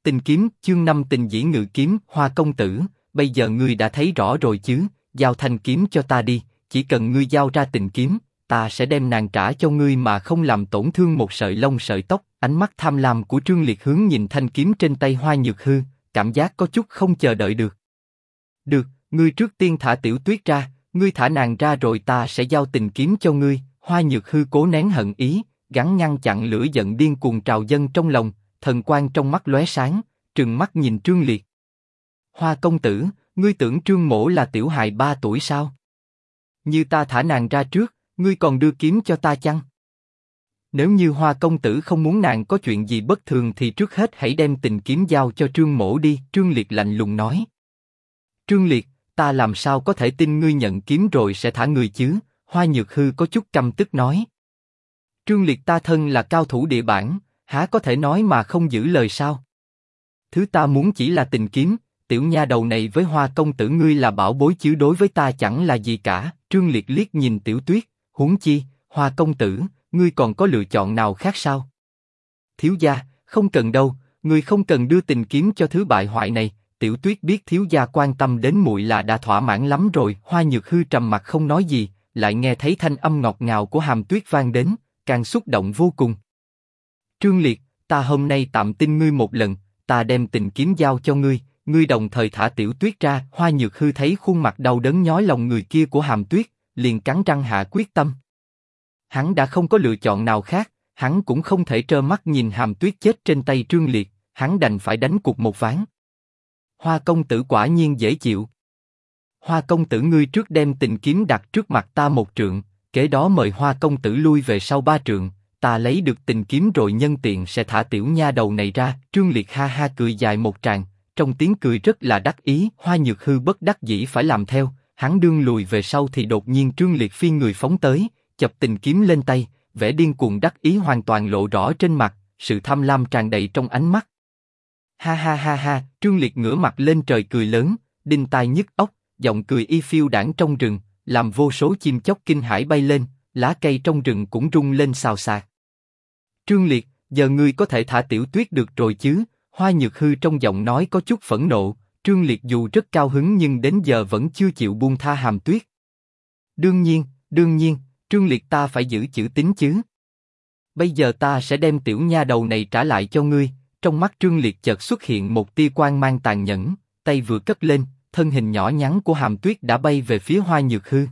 Tình kiếm, chương 5 tình dĩ ngự kiếm, Hoa công tử, bây giờ ngươi đã thấy rõ rồi chứ, giao thanh kiếm cho ta đi, chỉ cần ngươi giao ra tình kiếm, ta sẽ đem nàng trả cho ngươi mà không làm tổn thương một sợi lông sợi tóc. Ánh mắt tham lam của Trương Liệt hướng nhìn thanh kiếm trên tay Hoa Nhược Hư, cảm giác có chút không chờ đợi được. Được, ngươi trước tiên thả Tiểu Tuyết ra, ngươi thả nàng ra rồi ta sẽ giao tình kiếm cho ngươi. Hoa Nhược Hư cố nén hận ý, gắng ngăn chặn lửa giận điên cuồng trào dâng trong lòng, thần quang trong mắt lóe sáng, trừng mắt nhìn Trương Liệt. Hoa công tử, ngươi tưởng Trương mỗ là tiểu hài 3 tuổi sao? Như ta thả nàng ra trước, ngươi còn đưa kiếm cho ta chăng? Nếu như Hoa công tử không muốn nàng có chuyện gì bất thường thì trước hết hãy đem tình kiếm giao cho Trương mỗ đi. Trương Liệt lạnh lùng nói. Trương Liệt, ta làm sao có thể tin ngươi nhận kiếm rồi sẽ thả người chứ? Hoa Nhược Hư có chút căm tức nói. Trương Liệt ta thân là cao thủ địa bản, há có thể nói mà không giữ lời sao? Thứ ta muốn chỉ là tình kiếm, tiểu nha đầu này với Hoa công tử ngươi là bảo bối chứ đối với ta chẳng là gì cả. Trương Liệt liếc nhìn Tiểu Tuyết, huống chi, Hoa công tử, ngươi còn có lựa chọn nào khác sao? Thiếu gia, không cần đâu, ngươi không cần đưa tình kiếm cho thứ bại hoại này. Tiểu Tuyết biết thiếu gia quan tâm đến muội là đã thỏa mãn lắm rồi. Hoa Nhược Hư trầm mặt không nói gì, lại nghe thấy thanh âm ngọt ngào của Hàm Tuyết vang đến, càng xúc động vô cùng. Trương Liệt, ta hôm nay tạm tin ngươi một lần, ta đem tình kiếm giao cho ngươi, ngươi đồng thời thả Tiểu Tuyết ra. Hoa Nhược Hư thấy khuôn mặt đau đớn nhói lòng người kia của Hàm Tuyết, liền cắn răng hạ quyết tâm. Hắn đã không có lựa chọn nào khác, hắn cũng không thể trơ mắt nhìn Hàm Tuyết chết trên tay Trương Liệt, hắn đành phải đánh cuộc một ván. Hoa công tử quả nhiên dễ chịu. Hoa công tử ngươi trước đem tình kiếm đặt trước mặt ta 1 trượng, kế đó mời Hoa công tử lui về sau 3 trượng, ta lấy được tình kiếm rồi nhân tiện sẽ thả tiểu nha đầu này ra. Trương Liệt ha ha cười dài một tràng, trong tiếng cười rất là đắc ý. Hoa Nhược Hư bất đắc dĩ phải làm theo, hắn đương lùi về sau thì đột nhiên Trương Liệt phi người phóng tới, chập tình kiếm lên tay, vẻ điên cuồng đắc ý hoàn toàn lộ rõ trên mặt, sự tham lam tràn đầy trong ánh mắt. Ha ha ha ha, Trương Liệt ngửa mặt lên trời cười lớn, đinh tai nhức óc, giọng cười y phiêu đãng trong rừng, làm vô số chim chóc kinh hãi bay lên, lá cây trong rừng cũng rung lên xào xạc. Trương Liệt, giờ ngươi có thể thả Tiểu Tuyết được rồi chứ? Hoa Nhược Hư trong giọng nói có chút phẫn nộ. Trương Liệt dù rất cao hứng nhưng đến giờ vẫn chưa chịu buông tha Hàm Tuyết. Đương nhiên, Trương Liệt ta phải giữ chữ tín chứ. Bây giờ ta sẽ đem tiểu nha đầu này trả lại cho ngươi. Trong mắt Trương Liệt chợt xuất hiện một tia quang mang tàn nhẫn, tay vừa cất lên, thân hình nhỏ nhắn của Hàm Tuyết đã bay về phía Hoa Nhược Hư.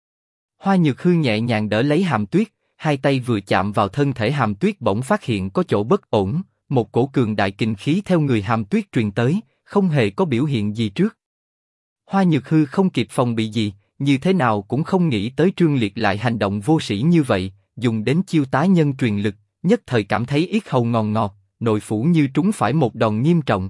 Hoa Nhược Hư nhẹ nhàng đỡ lấy Hàm Tuyết, hai tay vừa chạm vào thân thể Hàm Tuyết bỗng phát hiện có chỗ bất ổn, một cổ cường đại kình khí theo người Hàm Tuyết truyền tới, không hề có biểu hiện gì trước. Hoa Nhược Hư không kịp phòng bị gì, như thế nào cũng không nghĩ tới Trương Liệt lại hành động vô sĩ như vậy, dùng đến chiêu tá nhân truyền lực, nhất thời cảm thấy yết hầu ngòn ngọt, nội phủ như trúng phải một đòn nghiêm trọng.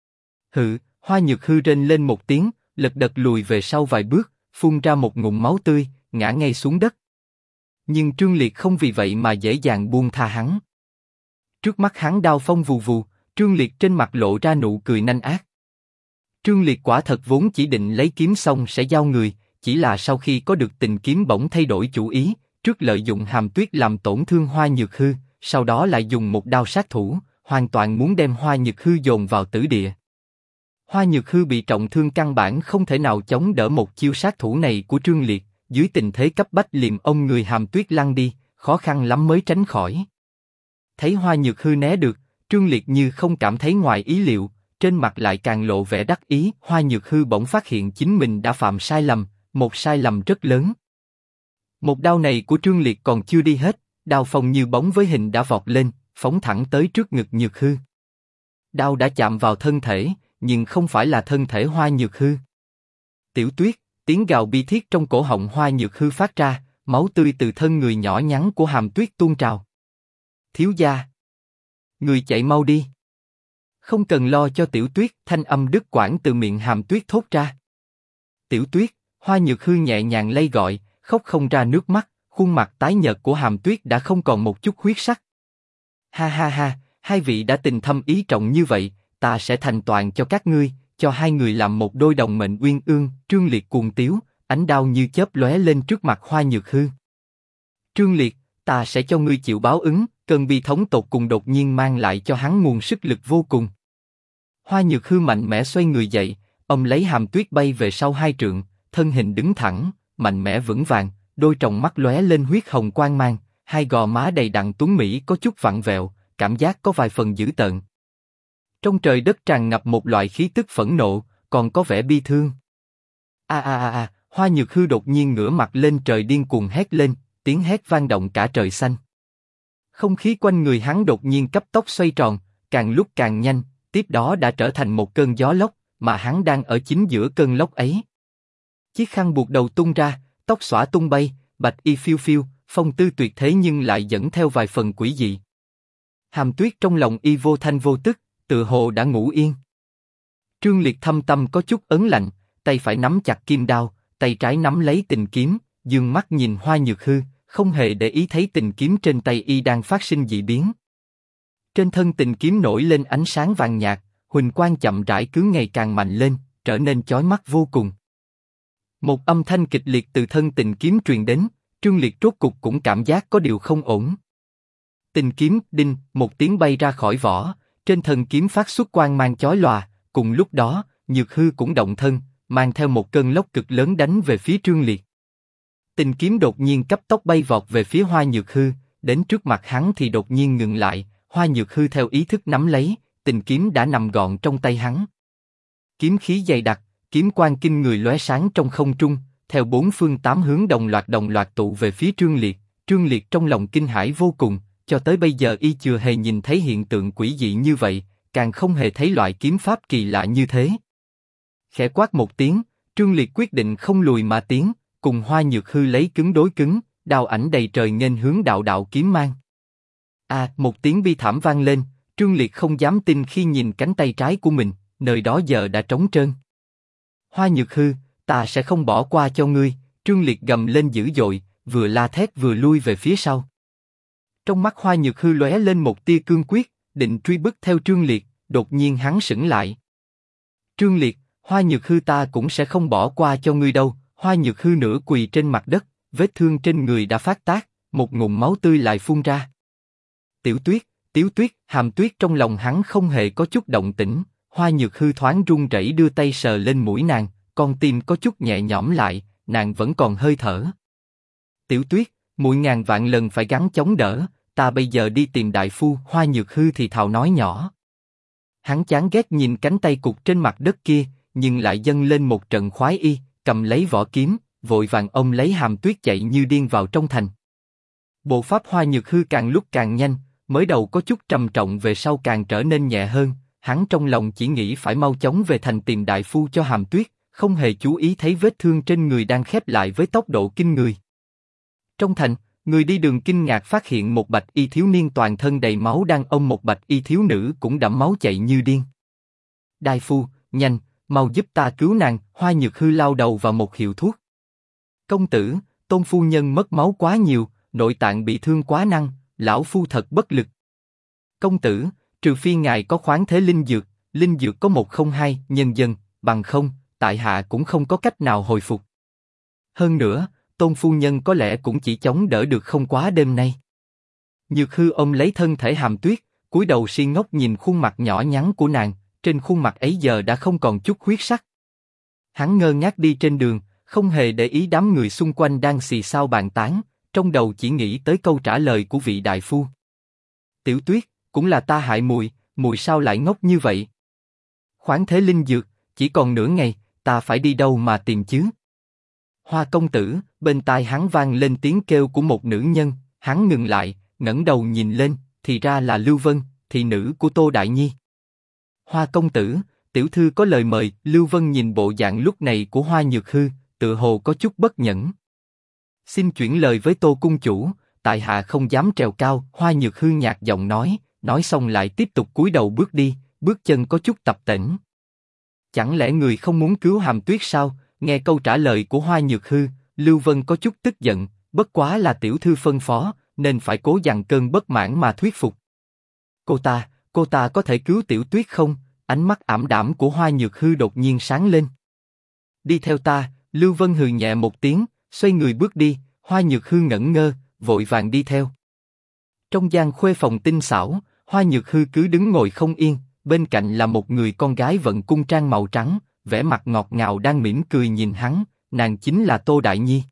Hự, Hoa Nhược Hư rên lên một tiếng, lật đật lùi về sau vài bước, phun ra một ngụm máu tươi, ngã ngay xuống đất. Nhưng Trương Liệt không vì vậy mà dễ dàng buông tha hắn. Trước mắt hắn đao phong vù vù, Trương Liệt trên mặt lộ ra nụ cười nanh ác. Trương Liệt quả thật vốn chỉ định lấy kiếm xong sẽ giao người, chỉ là sau khi có được tình kiếm bỗng thay đổi chủ ý, trước lợi dụng Hàm Tuyết làm tổn thương Hoa Nhược Hư, sau đó lại dùng một đao sát thủ, hoàn toàn muốn đem Hoa Nhược Hư dồn vào tử địa. Hoa Nhược Hư bị trọng thương căn bản không thể nào chống đỡ một chiêu sát thủ này của Trương Liệt, dưới tình thế cấp bách liềm ông người Hàm Tuyết lăn đi, khó khăn lắm mới tránh khỏi. Thấy Hoa Nhược Hư né được, Trương Liệt như không cảm thấy ngoài ý liệu, trên mặt lại càng lộ vẻ đắc ý. Hoa Nhược Hư bỗng phát hiện chính mình đã phạm sai lầm, một sai lầm rất lớn. Một đao này của Trương Liệt còn chưa đi hết, đao phong như bóng với hình đã vọt lên, phóng thẳng tới trước ngực Nhược Hư. Đao đã chạm vào thân thể, nhưng không phải là thân thể Hoa Nhược Hư. Tiểu Tuyết, tiếng gào bi thiết trong cổ họng Hoa Nhược Hư phát ra, máu tươi từ thân người nhỏ nhắn của Hàm Tuyết tuôn trào. Thiếu gia, người chạy mau đi. Không cần lo cho Tiểu Tuyết, thanh âm đứt quãng từ miệng Hàm Tuyết thốt ra. Tiểu Tuyết, Hoa Nhược Hư nhẹ nhàng lay gọi, khóc không ra nước mắt, khuôn mặt tái nhợt của Hàm Tuyết đã không còn một chút huyết sắc. Ha ha ha, hai vị đã tình thâm ý trọng như vậy, ta sẽ thành toàn cho các ngươi, cho hai người làm một đôi đồng mệnh uyên ương. Trương Liệt cuồng tiếu, ánh đao như chớp lóe lên trước mặt Hoa Nhược Hư. Trương Liệt, ta sẽ cho ngươi chịu báo ứng. Cơn bi thống tột cùng đột nhiên mang lại cho hắn nguồn sức lực vô cùng. Hoa Nhược Hư mạnh mẽ xoay người dậy, ông lấy Hàm Tuyết bay về sau 2 trượng, thân hình đứng thẳng, mạnh mẽ vững vàng, đôi tròng mắt lóe lên huyết hồng quang mang, hai gò má đầy đặn tuấn mỹ có chút vặn vẹo, cảm giác có vài phần dữ tợn. Trong trời đất tràn ngập một loại khí tức phẫn nộ, còn có vẻ bi thương. Hoa Nhược Hư đột nhiên ngửa mặt lên trời điên cuồng hét lên, tiếng hét vang động cả trời xanh. Không khí quanh người hắn đột nhiên cấp tốc xoay tròn, càng lúc càng nhanh, tiếp đó đã trở thành một cơn gió lốc, mà hắn đang ở chính giữa cơn lốc ấy. Chiếc khăn buộc đầu tung ra, tóc xõa tung bay, bạch y phiêu phiêu, phong tư tuyệt thế nhưng lại dẫn theo vài phần quỷ dị. Hàm Tuyết trong lòng y vô thanh vô tức, tựa hồ đã ngủ yên. Trương Liệt thâm tâm có chút ớn lạnh, tay phải nắm chặt kim đao, tay trái nắm lấy tình kiếm, dương mắt nhìn Hoa Nhược Hư, không hề để ý thấy tình kiếm trên tay y đang phát sinh dị biến. Trên thân tình kiếm nổi lên ánh sáng vàng nhạt, huỳnh quang chậm rãi cứ ngày càng mạnh lên, trở nên chói mắt vô cùng. Một âm thanh kịch liệt từ thân tình kiếm truyền đến, Trương Liệt rốt cục cũng cảm giác có điều không ổn. Tình kiếm đinh một tiếng bay ra khỏi vỏ, trên thân kiếm phát xuất quang mang chói lòa. Cùng lúc đó, Nhược Hư cũng động thân, mang theo một cơn lốc cực lớn đánh về phía Trương Liệt. Tình kiếm đột nhiên cấp tốc bay vọt về phía Hoa Nhược Hư, đến trước mặt hắn thì đột nhiên ngừng lại. Hoa Nhược Hư theo ý thức nắm lấy, tình kiếm đã nằm gọn trong tay hắn. Kiếm khí dày đặc, kiếm quang kinh người lóe sáng trong không trung, theo bốn phương tám hướng đồng loạt tụ về phía Trương Liệt. Trương Liệt trong lòng kinh hãi vô cùng, cho tới bây giờ y chưa hề nhìn thấy hiện tượng quỷ dị như vậy, càng không hề thấy loại kiếm pháp kỳ lạ như thế. Khẽ quát một tiếng, Trương Liệt quyết định không lùi mà tiến, cùng Hoa Nhược Hư lấy cứng đối cứng, đao ảnh đầy trời nghênh hướng đạo đạo kiếm mang. Một tiếng bi thảm vang lên, Trương Liệt không dám tin khi nhìn cánh tay trái của mình, nơi đó giờ đã trống trơn. Hoa Nhược Hư, ta sẽ không bỏ qua cho ngươi, Trương Liệt gầm lên dữ dội, vừa la thét vừa lui về phía sau. Trong mắt Hoa Nhược Hư lóe lên một tia cương quyết, định truy bức theo Trương Liệt, đột nhiên hắn sững lại. Trương Liệt, Hoa Nhược Hư ta cũng sẽ không bỏ qua cho ngươi đâu. Hoa Nhược Hư nửa quỳ trên mặt đất, vết thương trên người đã phát tác, một ngụm máu tươi lại phun ra. Tiểu Tuyết, Tiếu Tuyết, Hàm Tuyết trong lòng hắn không hề có chút động tĩnh. Hoa Nhược Hư thoáng run rẩy đưa tay sờ lên mũi nàng, con tim có chút nhẹ nhõm lại, nàng vẫn còn hơi thở. Tiểu Tuyết, muội ngàn vạn lần phải gắng chống đỡ, ta bây giờ đi tìm đại phu. Hoa Nhược Hư thì thào nói nhỏ. Hắn chán ghét nhìn cánh tay cụt trên mặt đất kia, nhưng lại dâng lên một trận khoái y, cầm lấy vỏ kiếm, vội vàng ôm lấy Hàm Tuyết chạy như điên vào trong thành. Bộ pháp Hoa Nhược Hư càng lúc càng nhanh, mới đầu có chút trầm trọng về sau càng trở nên nhẹ hơn. Hắn trong lòng chỉ nghĩ phải mau chóng về thành tìm đại phu cho Hàm Tuyết, không hề chú ý thấy vết thương trên người đang khép lại với tốc độ kinh người. Trong thành, người đi đường kinh ngạc phát hiện một bạch y thiếu niên toàn thân đầy máu đang ôm một bạch y thiếu nữ cũng đẫm máu chạy như điên. Đại phu, nhanh, mau giúp ta cứu nàng. Hoa Nhược Hư lao đầu vào một hiệu thuốc. Công tử, Tôn phu nhân mất máu quá nhiều, nội tạng bị thương quá nặng, lão phu thật bất lực. Công tử, trừ phi ngài có khoáng thế linh dược có 102 nhân dân, bằng không, tại hạ cũng không có cách nào hồi phục. Hơn nữa, Tôn phu nhân có lẽ cũng chỉ chống đỡ được không quá đêm nay. Nhược Hư ôm lấy thân thể Hàm Tuyết, cúi đầu si ngốc nhìn khuôn mặt nhỏ nhắn của nàng, trên khuôn mặt ấy giờ đã không còn chút huyết sắc. Hắn ngơ ngác đi trên đường, không hề để ý đám người xung quanh đang xì xao bàn tán, trong đầu chỉ nghĩ tới câu trả lời của vị đại phu. Tiểu Tuyết, cũng là ta hại muội, muội sao lại ngốc như vậy? Khoáng thế linh dược, chỉ còn nửa ngày, ta phải đi đâu mà tìm chứ? Hoa công tử, bên tai hắn vang lên tiếng kêu của một nữ nhân, hắn ngừng lại, ngẩng đầu nhìn lên, thì ra là Lưu Vân, thị nữ của Tô Đại Nhi. Hoa công tử, tiểu thư có lời mời. Lưu Vân nhìn bộ dạng lúc này của Hoa Nhược Hư, tựa hồ có chút bất nhẫn. Xin chuyển lời với Tô cung chủ, tại hạ không dám trèo cao. Hoa Nhược Hư nhạt giọng nói xong lại tiếp tục cúi đầu bước đi, bước chân có chút tập tễnh. Chẳng lẽ người không muốn cứu Hàm Tuyết sao? Nghe câu trả lời của Hoa Nhược Hư, Lưu Vân có chút tức giận, bất quá là tiểu thư phân phó, nên phải cố dằn cơn bất mãn mà thuyết phục. Cô ta có thể cứu Tiểu Tuyết không? Ánh mắt ảm đạm của Hoa Nhược Hư đột nhiên sáng lên. Đi theo ta. Lưu Vân hừ nhẹ một tiếng, xoay người bước đi. Hoa Nhược Hư ngẩn ngơ, vội vàng đi theo. Trong gian khuê phòng tinh xảo, Hoa Nhược Hư cứ đứng ngồi không yên, bên cạnh là một người con gái vận cung trang màu trắng, vẻ mặt ngọt ngào đang mỉm cười nhìn hắn, nàng chính là Tô Đại Nhi.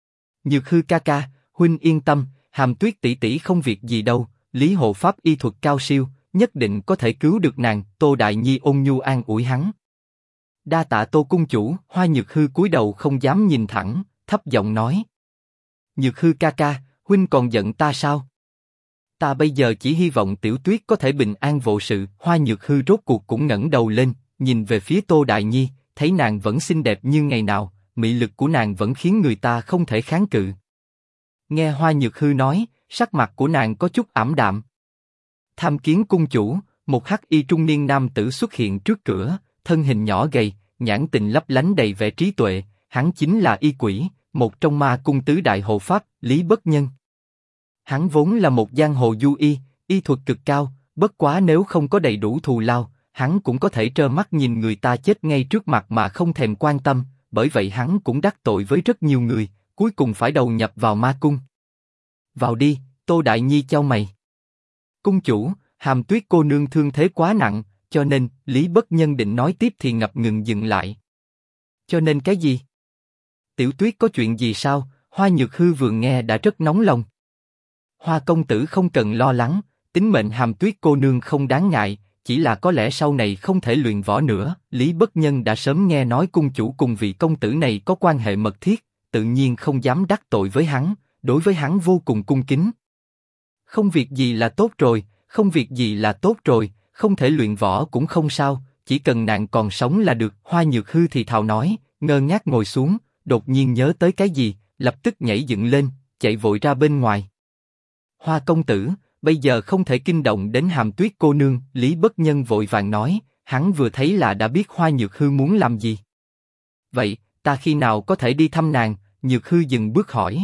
Nhược Hư ca ca, huynh yên tâm, Hàm Tuyết tỷ tỷ không việc gì đâu, Lý hộ pháp y thuật cao siêu, nhất định có thể cứu được nàng. Tô Đại Nhi ôn nhu an ủi hắn. Đa tạ Tô cung chủ. Hoa Nhược Hư cúi đầu không dám nhìn thẳng, thấp giọng nói. Nhược Hư ca ca, huynh còn giận ta sao? Ta bây giờ chỉ hy vọng Tiểu Tuyết có thể bình an vô sự. Hoa Nhược Hư rốt cuộc cũng ngẩng đầu lên, nhìn về phía Tô Đại Nhi, thấy nàng vẫn xinh đẹp như ngày nào, mị lực của nàng vẫn khiến người ta không thể kháng cự. Nghe Hoa Nhược Hư nói, sắc mặt của nàng có chút ảm đạm. Tham kiến cung chủ, một hắc y trung niên nam tử xuất hiện trước cửa, thân hình nhỏ gầy, nhãn tình lấp lánh đầy vẻ trí tuệ, hắn chính là Y Quỷ, một trong ma cung tứ đại hộ pháp, Lý Bất Nhân. Hắn vốn là một giang hồ du y, y thuật cực cao, bất quá nếu không có đầy đủ thù lao, hắn cũng có thể trơ mắt nhìn người ta chết ngay trước mặt mà không thèm quan tâm, bởi vậy hắn cũng đắc tội với rất nhiều người, cuối cùng phải đầu nhập vào ma cung. Vào đi. Tô Đại Nhi chau mày. Cung chủ, Hàm Tuyết cô nương thương thế quá nặng, cho nên Lý Bất Nhân định nói tiếp thì ngập ngừng dừng lại. Cho nên cái gì? Tiểu Tuyết có chuyện gì sao? Hoa Nhược Hư vừa nghe đã rất nóng lòng. Hoa công tử không cần lo lắng, tính mệnh Hàm Tuyết cô nương không đáng ngại, chỉ là có lẽ sau này không thể luyện võ nữa. Lý Bất Nhân đã sớm nghe nói cung chủ cùng vị công tử này có quan hệ mật thiết, tự nhiên không dám đắc tội với hắn, đối với hắn vô cùng cung kính. Không việc gì là tốt rồi, không việc gì là tốt rồi, không thể luyện võ cũng không sao, chỉ cần nàng còn sống là được. Hoa Nhược Hư thì thào nói, ngơ ngác ngồi xuống, đột nhiên nhớ tới cái gì, lập tức nhảy dựng lên, chạy vội ra bên ngoài. Hoa công tử, bây giờ không thể kinh động đến Hàm Tuyết cô nương. Lý Bất Nhân vội vàng nói, hắn vừa thấy là đã biết Hoa Nhược Hư muốn làm gì. Vậy, ta khi nào có thể đi thăm nàng? Nhược Hư dừng bước hỏi.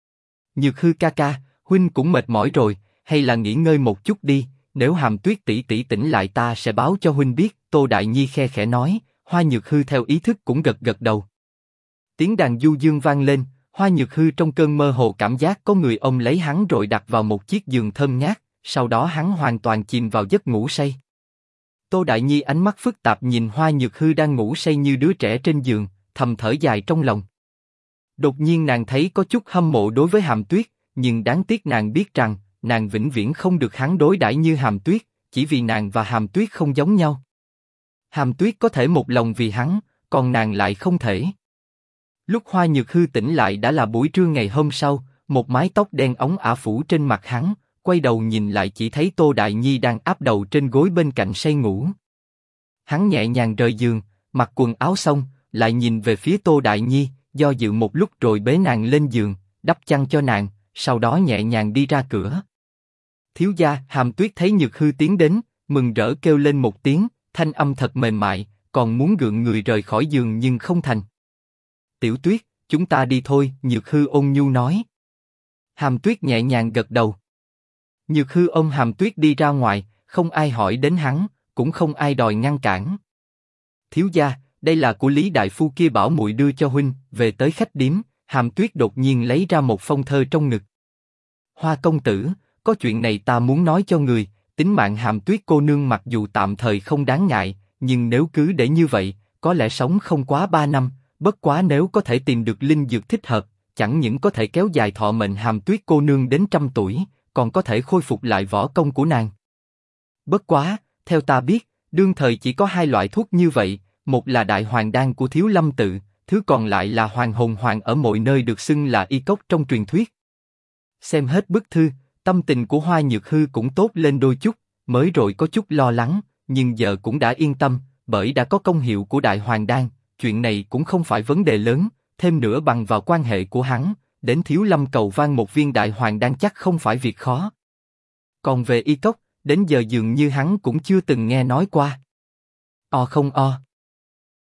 Nhược Hư ca ca, huynh cũng mệt mỏi rồi, hay là nghỉ ngơi một chút đi, nếu Hàm Tuyết tỷ tỷ tỉnh lại ta sẽ báo cho huynh biết. Tô Đại Nhi khe khẽ nói, Hoa Nhược Hư theo ý thức cũng gật gật đầu. Tiếng đàn du dương vang lên, Hoa Nhược Hư trong cơn mơ hồ cảm giác có người ôm lấy hắn rồi đặt vào một chiếc giường thơm ngát, sau đó hắn hoàn toàn chìm vào giấc ngủ say. Tô Đại Nhi ánh mắt phức tạp nhìn Hoa Nhược Hư đang ngủ say như đứa trẻ trên giường, thầm thở dài trong lòng. Đột nhiên nàng thấy có chút hâm mộ đối với Hàm Tuyết, nhưng đáng tiếc nàng biết rằng nàng vĩnh viễn không được hắn đối đãi như Hàm Tuyết, chỉ vì nàng và Hàm Tuyết không giống nhau. Hàm Tuyết có thể một lòng vì hắn, còn nàng lại không thể. Lúc Hoa Nhược Hư tỉnh lại đã là buổi trưa ngày hôm sau, một mái tóc đen óng ả phủ trên mặt hắn, quay đầu nhìn lại chỉ thấy Tô Đại Nhi đang áp đầu trên gối bên cạnh say ngủ. Hắn nhẹ nhàng rời giường, mặc quần áo xong, lại nhìn về phía Tô Đại Nhi, do dự một lúc rồi bế nàng lên giường, đắp chăn cho nàng, sau đó nhẹ nhàng đi ra cửa. Thiếu gia. Hàm Tuyết thấy Nhược Hư tiến đến, mừng rỡ kêu lên một tiếng, thanh âm thật mềm mại, còn muốn gượng người rời khỏi giường nhưng không thành. Tiểu Tuyết, chúng ta đi thôi. Nhược Hư ôn nhu nói. Hàm Tuyết nhẹ nhàng gật đầu. Nhược Hư ôm Hàm Tuyết đi ra ngoài, không ai hỏi đến hắn, cũng không ai đòi ngăn cản. Thiếu gia, đây là của Lý đại phu kia bảo muội đưa cho huynh. Về tới khách điếm, Hàm Tuyết đột nhiên lấy ra một phong thơ trong ngực. Hoa công tử, có chuyện này ta muốn nói cho người. Tính mạng Hàm Tuyết cô nương mặc dù tạm thời không đáng ngại, nhưng nếu cứ để như vậy, có lẽ sống không quá 3 năm. Bất quá nếu có thể tìm được linh dược thích hợp, chẳng những có thể kéo dài thọ mệnh Hàm Tuyết cô nương đến 100 tuổi, còn có thể khôi phục lại võ công của nàng. Bất quá, theo ta biết, đương thời chỉ có 2 loại thuốc như vậy, một là đại hoàng đan của Thiếu Lâm tự, thứ còn lại là hoàng hồn hoàng ở mọi nơi được xưng là y cốc trong truyền thuyết. Xem hết bức thư, tâm tình của Hoa Nhược Hư cũng tốt lên đôi chút, mới rồi có chút lo lắng, nhưng giờ cũng đã yên tâm, bởi đã có công hiệu của đại hoàng đan, chuyện này cũng không phải vấn đề lớn, thêm nữa bằng vào quan hệ của hắn, đến Thiếu Lâm cầu van một viên đại hoàng đan chắc không phải việc khó. Còn về y cốc, đến giờ dường như hắn cũng chưa từng nghe nói qua. Không o.